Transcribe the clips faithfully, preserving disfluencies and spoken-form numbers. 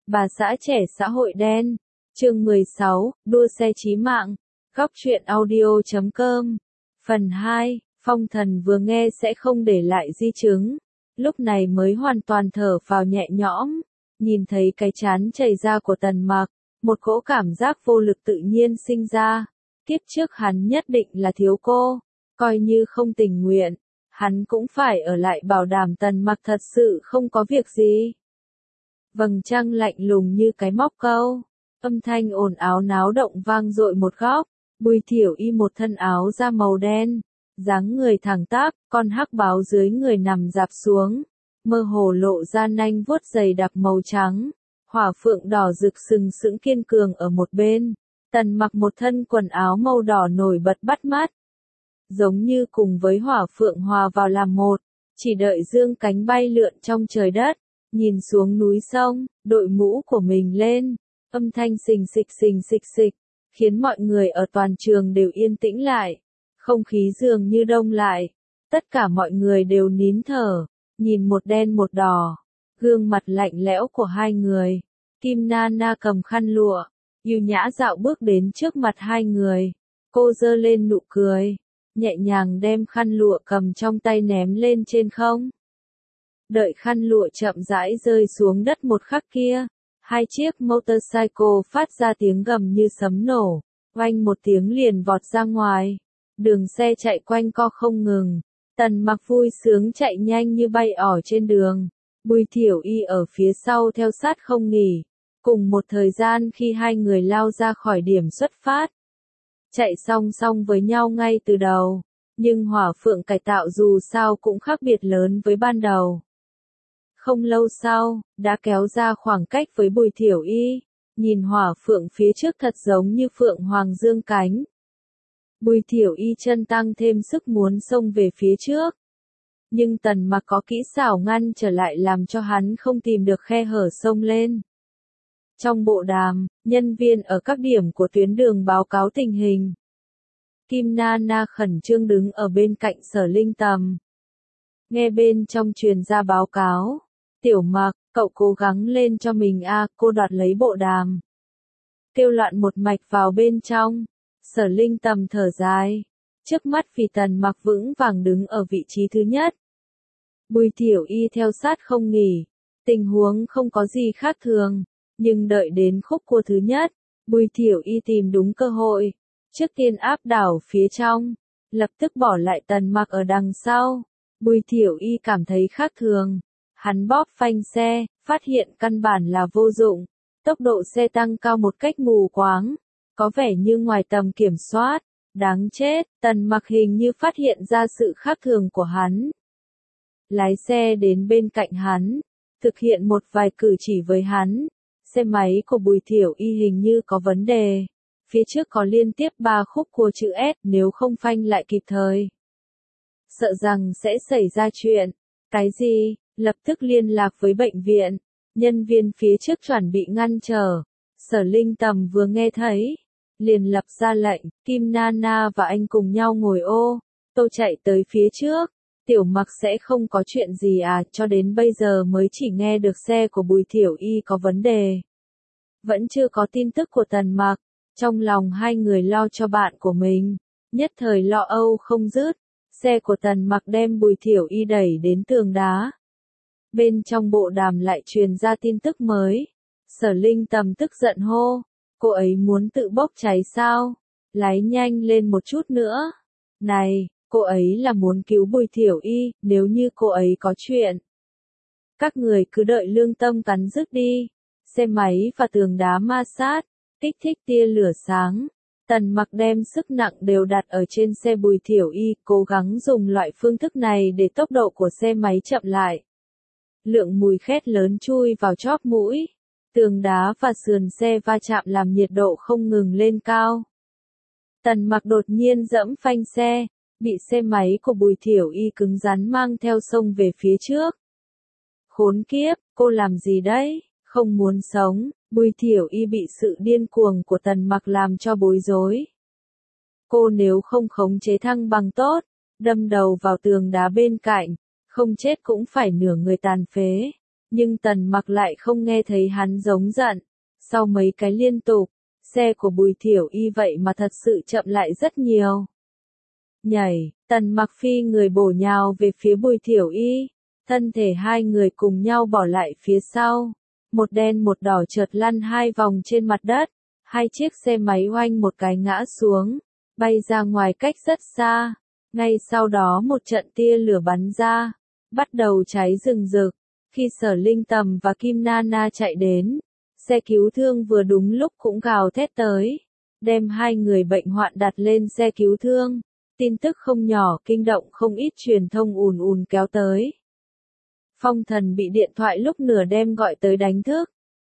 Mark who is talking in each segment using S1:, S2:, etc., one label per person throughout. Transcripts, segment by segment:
S1: Bà xã trẻ xã hội đen. Chương mười sáu, đua xe chí mạng. Góc truyện audio chấm com. Phần hai, Phong Thần vừa nghe sẽ không để lại di chứng. Lúc này mới hoàn toàn thở vào nhẹ nhõm. Nhìn thấy cái trán chảy ra của Tần Mặc, một cỗ cảm giác vô lực tự nhiên sinh ra. Kiếp trước hắn nhất định là thiếu cô. Coi như không tình nguyện, hắn cũng phải ở lại bảo đảm Tần Mặc thật sự không có việc gì. Vầng trăng lạnh lùng như cái móc câu. Âm thanh ồn ào náo động vang dội một góc. Bùi Thiểu Y một thân áo da màu đen, dáng người thẳng tắp, con hắc báo dưới người nằm rạp xuống, mơ hồ lộ ra nanh vuốt dày đặc màu trắng. Hỏa phượng đỏ rực sừng sững kiên cường ở một bên. Tần Mặc một thân quần áo màu đỏ nổi bật bắt mắt, giống như cùng với hỏa phượng hòa vào làm một, chỉ đợi dương cánh bay lượn trong trời đất. Nhìn xuống núi sông, đội mũ của mình lên, âm thanh xình xịch xình xịch xịch, khiến mọi người ở toàn trường đều yên tĩnh lại. Không khí dường như đông lại, tất cả mọi người đều nín thở, nhìn một đen một đỏ, gương mặt lạnh lẽo của hai người. Kim Na Na cầm khăn lụa, yêu nhã dạo bước đến trước mặt hai người, cô giơ lên nụ cười, nhẹ nhàng đem khăn lụa cầm trong tay ném lên trên không. Đợi khăn lụa chậm rãi rơi xuống đất một khắc kia, hai chiếc motorcycle phát ra tiếng gầm như sấm nổ, oanh một tiếng liền vọt ra ngoài. Đường xe chạy quanh co không ngừng, Tần Mặc vui sướng chạy nhanh như bay ỏi trên đường. Bùi Thiểu Y ở phía sau theo sát không nghỉ. Cùng một thời gian khi hai người lao ra khỏi điểm xuất phát, chạy song song với nhau ngay từ đầu, nhưng hỏa phượng cải tạo dù sao cũng khác biệt lớn với ban đầu. Không lâu sau, đã kéo ra khoảng cách với Bùi Thiểu Y, nhìn hỏa phượng phía trước thật giống như phượng hoàng dương cánh. Bùi Thiểu Y chân tăng thêm sức muốn xông về phía trước. Nhưng Tần Mặc có kỹ xảo ngăn trở lại làm cho hắn không tìm được khe hở xông lên. Trong bộ đàm, nhân viên ở các điểm của tuyến đường báo cáo tình hình. Kim Na Na khẩn trương đứng ở bên cạnh Sở Linh Tầm. Nghe bên trong truyền ra báo cáo. Tiểu Mặc, cậu cố gắng lên cho mình a, cô đoạt lấy bộ đàm. Kêu loạn một mạch vào bên trong. Sở Linh Tầm thở dài. Trước mắt vì Tần Mặc vững vàng đứng ở vị trí thứ nhất. Bùi Thiểu Y theo sát không nghỉ. Tình huống không có gì khác thường. Nhưng đợi đến khúc cua thứ nhất, Bùi Thiểu Y tìm đúng cơ hội. Trước tiên áp đảo phía trong. Lập tức bỏ lại Tần Mặc ở đằng sau. Bùi Thiểu Y cảm thấy khác thường. Hắn bóp phanh xe, phát hiện căn bản là vô dụng. Tốc độ xe tăng cao một cách mù quáng. Có vẻ như ngoài tầm kiểm soát. Đáng chết, Tần Mặc hình như phát hiện ra sự khác thường của hắn. Lái xe đến bên cạnh hắn. Thực hiện một vài cử chỉ với hắn. Xe máy của Bùi Thiểu Y hình như có vấn đề. Phía trước có liên tiếp ba khúc cua chữ S, nếu không phanh lại kịp thời, sợ rằng sẽ xảy ra chuyện. Cái gì? Lập tức liên lạc với bệnh viện. Nhân viên phía trước chuẩn bị ngăn trở. Sở Linh Tầm vừa nghe thấy, liền lập ra lệnh, Kim Na Na và anh cùng nhau ngồi ô tô chạy tới phía trước. Tiểu Mặc sẽ không có chuyện gì à, cho đến bây giờ mới chỉ nghe được xe của Bùi Thiểu Y có vấn đề. Vẫn chưa có tin tức của Tần Mặc. Trong lòng hai người lo cho bạn của mình, nhất thời lo âu không dứt. Xe của Tần Mặc đem Bùi Thiểu Y đẩy đến tường đá. Bên trong bộ đàm lại truyền ra tin tức mới. Sở Linh Tầm tức giận hô, cô ấy muốn tự bốc cháy sao? Lái nhanh lên một chút nữa. Này, cô ấy là muốn cứu Bùi Thiểu Y, nếu như cô ấy có chuyện, các người cứ đợi lương tâm cắn rứt đi. Xe máy và tường đá ma sát, kích thích tia lửa sáng. Tần Mặc đem sức nặng đều đặt ở trên xe Bùi Thiểu Y, cố gắng dùng loại phương thức này để tốc độ của xe máy chậm lại. Lượng mùi khét lớn chui vào chóp mũi. Tường đá và sườn xe va chạm làm nhiệt độ không ngừng lên cao. Tần Mặc đột nhiên giẫm phanh xe, bị xe máy của Bùi Thiểu Y cứng rắn mang theo xông về phía trước. Khốn kiếp, cô làm gì đấy? Không muốn sống. Bùi Thiểu Y bị sự điên cuồng của Tần Mặc làm cho bối rối. Cô nếu không khống chế thăng bằng tốt, đâm đầu vào tường đá bên cạnh, không chết cũng phải nửa người tàn phế. Nhưng Tần Mặc lại không nghe thấy hắn giống giận. Sau mấy cái liên tục, xe của Bùi Thiểu Y vậy mà thật sự chậm lại rất nhiều. Nhảy, Tần Mặc phi người bổ nhào về phía Bùi Thiểu Y, thân thể hai người cùng nhau bỏ lại phía sau. Một đen một đỏ chợt lăn hai vòng trên mặt đất, hai chiếc xe máy oanh một cái ngã xuống, bay ra ngoài cách rất xa. Ngay sau đó một trận tia lửa bắn ra, bắt đầu cháy rừng rực. Khi Sở Linh Tầm và Kim Nana chạy đến, xe cứu thương vừa đúng lúc cũng gào thét tới, đem hai người bệnh hoạn đặt lên xe cứu thương. Tin tức không nhỏ kinh động không ít truyền thông ùn ùn kéo tới. Phong Thần bị điện thoại lúc nửa đêm gọi tới đánh thức.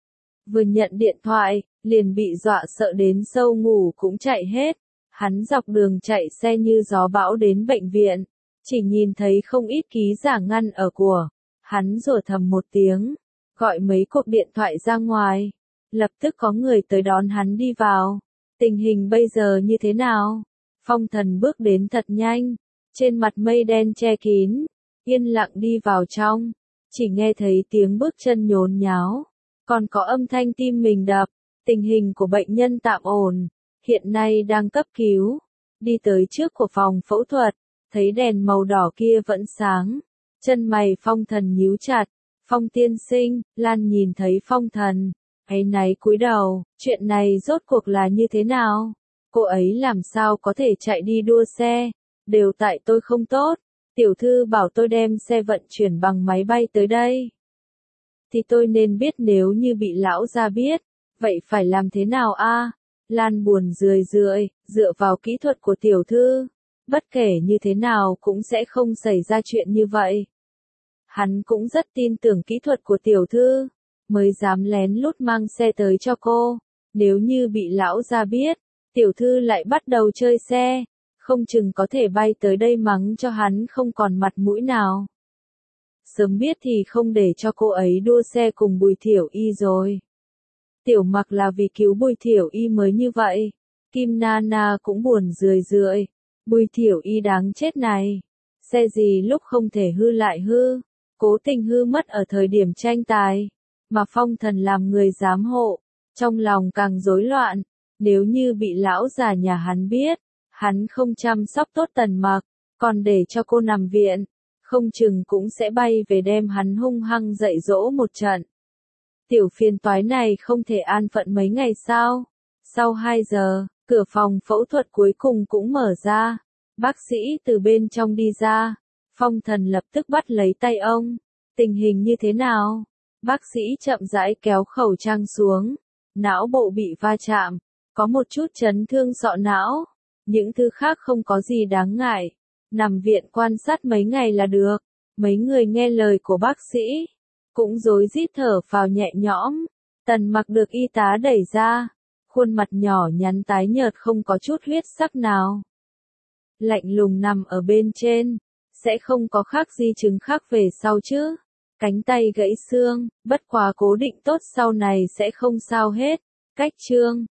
S1: Vừa nhận điện thoại, liền bị dọa sợ đến sâu ngủ cũng chạy hết. Hắn dọc đường chạy xe như gió bão đến bệnh viện, chỉ nhìn thấy không ít ký giả ngăn ở của. Hắn rủa thầm một tiếng, gọi mấy cuộc điện thoại ra ngoài. Lập tức có người tới đón hắn đi vào. Tình hình bây giờ như thế nào? Phong Thần bước đến thật nhanh, trên mặt mây đen che kín, yên lặng đi vào trong, chỉ nghe thấy tiếng bước chân nhốn nháo, còn có âm thanh tim mình đập. Tình hình của bệnh nhân tạm ổn, hiện nay đang cấp cứu. Đi tới trước của phòng phẫu thuật, thấy đèn màu đỏ kia vẫn sáng, chân mày Phong Thần nhíu chặt. Phong tiên sinh, Lan nhìn thấy Phong Thần, áy náy cúi đầu, chuyện này rốt cuộc là như thế nào? Cô ấy làm sao có thể chạy đi đua xe, đều tại tôi không tốt. Tiểu thư bảo tôi đem xe vận chuyển bằng máy bay tới đây. Thì tôi nên biết, nếu như bị lão gia biết, vậy phải làm thế nào a? Lan buồn rười rượi, dựa vào kỹ thuật của tiểu thư, bất kể như thế nào cũng sẽ không xảy ra chuyện như vậy. Hắn cũng rất tin tưởng kỹ thuật của tiểu thư, mới dám lén lút mang xe tới cho cô. Nếu như bị lão gia biết, tiểu thư lại bắt đầu chơi xe, không chừng có thể bay tới đây mắng cho hắn không còn mặt mũi nào. Sớm biết thì không để cho cô ấy đua xe cùng Bùi Thiểu Y rồi. Tiểu Mặc là vì cứu Bùi Thiểu Y mới như vậy. Kim Nana cũng buồn rười rượi. Bùi Thiểu Y đáng chết này. Xe gì lúc không thể hư lại hư, cố tình hư mất ở thời điểm tranh tài. Mà Phong Thần làm người giám hộ, trong lòng càng rối loạn. Nếu như bị lão già nhà hắn biết, hắn không chăm sóc tốt Tần Mặc, còn để cho cô nằm viện, không chừng cũng sẽ bay về đem hắn hung hăng dạy dỗ một trận. Tiểu phiền toái này không thể an phận mấy ngày sao? Sau hai giờ, cửa phòng phẫu thuật cuối cùng cũng mở ra. Bác sĩ từ bên trong đi ra. Phong Thần lập tức bắt lấy tay ông. Tình hình như thế nào? Bác sĩ chậm rãi kéo khẩu trang xuống. Não bộ bị va chạm, có một chút chấn thương sọ não. Những thứ khác không có gì đáng ngại. Nằm viện quan sát mấy ngày là được. Mấy người nghe lời của bác sĩ cũng rối rít thở phào nhẹ nhõm. Tần Mặc được y tá đẩy ra, khuôn mặt nhỏ nhắn tái nhợt không có chút huyết sắc nào. Lạnh lùng nằm ở bên trên, sẽ không có khác di chứng khác về sau chứ. Cánh tay gãy xương, bất quá cố định tốt sau này sẽ không sao hết. Cách chương